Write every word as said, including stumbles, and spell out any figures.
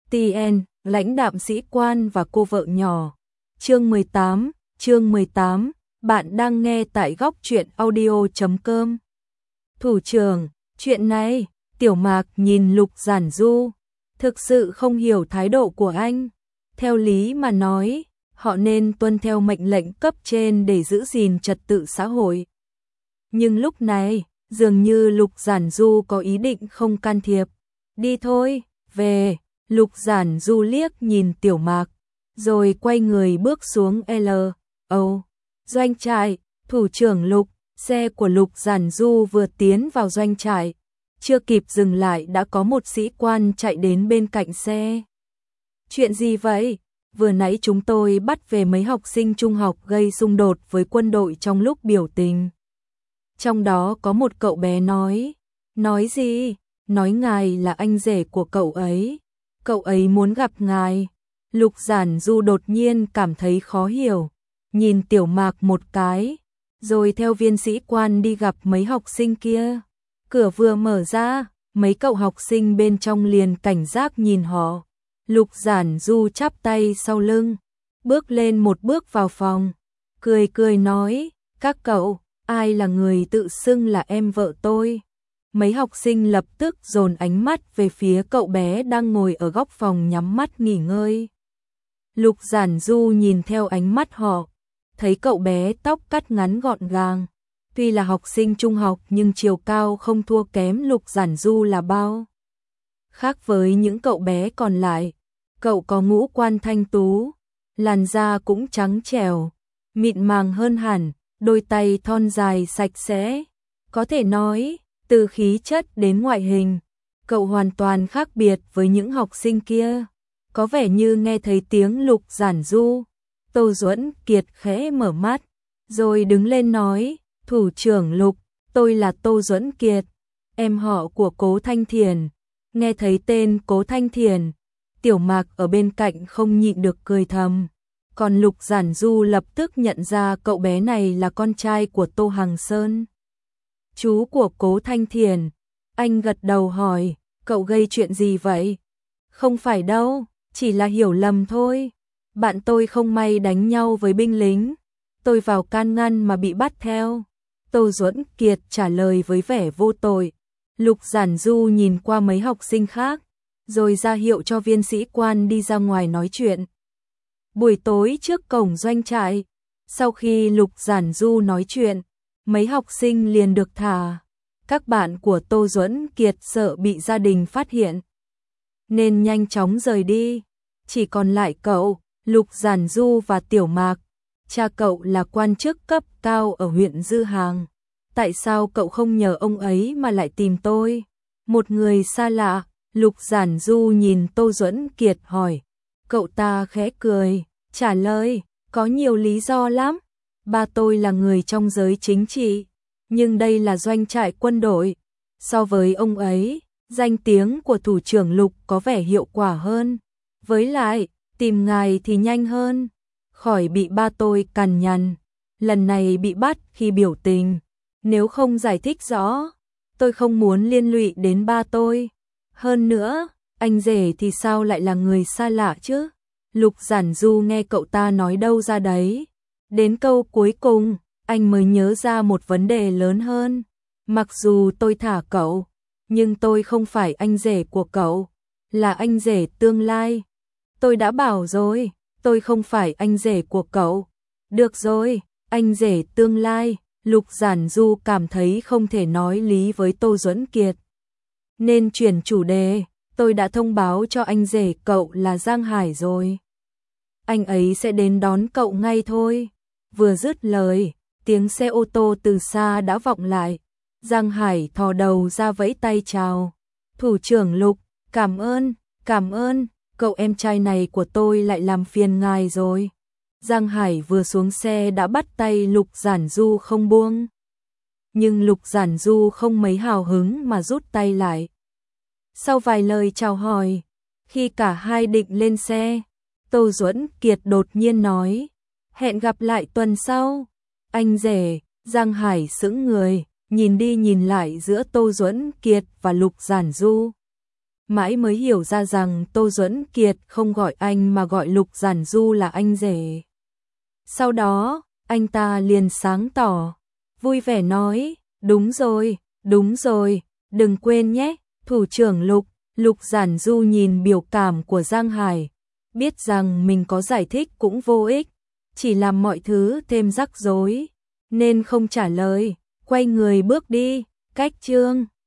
tê en, lãnh đạm sĩ quan và cô vợ nhỏ. Chương mười tám, chương mười tám, bạn đang nghe tại góc truyện audio chấm com. Thủ trưởng, chuyện này, Tiểu Mạc nhìn Lục Giản Du, thực sự không hiểu thái độ của anh. Theo lý mà nói, họ nên tuân theo mệnh lệnh cấp trên để giữ gìn trật tự xã hội. Nhưng lúc này, dường như Lục Giản Du có ý định không can thiệp. Đi thôi, về. Lục Giản Du liếc nhìn Tiểu Mạc, rồi quay người bước xuống L O doanh trại. Thủ trưởng Lục, xe của Lục Giản Du vừa tiến vào doanh trại, chưa kịp dừng lại đã có một sĩ quan chạy đến bên cạnh xe. Chuyện gì vậy? Vừa nãy chúng tôi bắt về mấy học sinh trung học gây xung đột với quân đội trong lúc biểu tình. Trong đó có một cậu bé nói, nói gì? Nói ngài là anh rể của cậu ấy. Cậu ấy muốn gặp ngài. Lục Giản Du đột nhiên cảm thấy khó hiểu, nhìn Tiểu Mạc một cái, rồi theo viên sĩ quan đi gặp mấy học sinh kia. Cửa vừa mở ra, mấy cậu học sinh bên trong liền cảnh giác nhìn họ. Lục Giản Du chắp tay sau lưng, bước lên một bước vào phòng, cười cười nói, các cậu, ai là người tự xưng là em vợ tôi? Mấy học sinh lập tức dồn ánh mắt về phía cậu bé đang ngồi ở góc phòng nhắm mắt nghỉ ngơi. Lục Giản Du nhìn theo ánh mắt họ, thấy cậu bé tóc cắt ngắn gọn gàng, tuy là học sinh trung học nhưng chiều cao không thua kém Lục Giản Du là bao. Khác với những cậu bé còn lại, cậu có ngũ quan thanh tú, làn da cũng trắng trẻo, mịn màng hơn hẳn, đôi tay thon dài sạch sẽ. Có thể nói, từ khí chất đến ngoại hình, cậu hoàn toàn khác biệt với những học sinh kia. Có vẻ như nghe thấy tiếng Lục Giản Du, Tô Duẫn Kiệt khẽ mở mắt, rồi đứng lên nói, thủ trưởng Lục, tôi là Tô Duẫn Kiệt, em họ của Cố Thanh Thiền. Nghe thấy tên Cố Thanh Thiền, Tiểu Mạc ở bên cạnh không nhịn được cười thầm. Còn Lục Giản Du lập tức nhận ra cậu bé này là con trai của Tô Hằng Sơn, chú của Cố Thanh Thiền. Anh gật đầu hỏi, cậu gây chuyện gì vậy? Không phải đâu, chỉ là hiểu lầm thôi. Bạn tôi không may đánh nhau với binh lính, tôi vào can ngăn mà bị bắt theo. Tô Duẫn Kiệt trả lời với vẻ vô tội. Lục Giản Du nhìn qua mấy học sinh khác, rồi ra hiệu cho viên sĩ quan đi ra ngoài nói chuyện. Buổi tối trước cổng doanh trại, sau khi Lục Giản Du nói chuyện, mấy học sinh liền được thả. Các bạn của Tô Duẫn Kiệt sợ bị gia đình phát hiện, nên nhanh chóng rời đi. Chỉ còn lại cậu, Lục Giản Du và Tiểu Mạc. Cha cậu là quan chức cấp cao ở huyện Dư Hàng. Tại sao cậu không nhờ ông ấy mà lại tìm tôi? Một người xa lạ. Lục Giản Du nhìn Tô Duẫn Kiệt hỏi. Cậu ta khẽ cười, trả lời, có nhiều lý do lắm. Ba tôi là người trong giới chính trị, nhưng đây là doanh trại quân đội. So với ông ấy, danh tiếng của thủ trưởng Lục có vẻ hiệu quả hơn. Với lại, tìm ngài thì nhanh hơn, khỏi bị ba tôi cằn nhằn. Lần này bị bắt khi biểu tình, nếu không giải thích rõ, tôi không muốn liên lụy đến ba tôi. Hơn nữa, anh rể thì sao lại là người xa lạ chứ? Lục Giản Du nghe cậu ta nói đâu ra đấy. Đến câu cuối cùng, anh mới nhớ ra một vấn đề lớn hơn. Mặc dù tôi thả cậu, nhưng tôi không phải anh rể của cậu, là anh rể tương lai. Tôi đã bảo rồi, tôi không phải anh rể của cậu. Được rồi, anh rể tương lai. Lục Giản Du cảm thấy không thể nói lý với Tô Duẫn Kiệt, nên chuyển chủ đề. Tôi đã thông báo cho anh rể cậu là Giang Hải rồi. Anh ấy sẽ đến đón cậu ngay thôi. Vừa dứt lời, tiếng xe ô tô từ xa đã vọng lại. Giang Hải thò đầu ra vẫy tay chào. Thủ trưởng Lục, cảm ơn, cảm ơn, cậu em trai này của tôi lại làm phiền ngài rồi. Giang Hải vừa xuống xe đã bắt tay Lục Giản Du không buông. Nhưng Lục Giản Du không mấy hào hứng mà rút tay lại. Sau vài lời chào hỏi, khi cả hai định lên xe, Tô Duẫn Kiệt đột nhiên nói, hẹn gặp lại tuần sau. Anh rể. Giang Hải sững người, nhìn đi nhìn lại giữa Tô Duẫn Kiệt và Lục Giản Du. mãi mới hiểu ra rằng Tô Duẫn Kiệt không gọi anh mà gọi Lục Giản Du là anh rể. Sau đó, anh ta liền sáng tỏ, vui vẻ nói, đúng rồi, đúng rồi, đừng quên nhé, thủ trưởng Lục. Lục Giản Du nhìn biểu cảm của Giang Hải, biết rằng mình có giải thích cũng vô ích, chỉ làm mọi thứ thêm rắc rối, nên không trả lời, quay người bước đi, cách chương.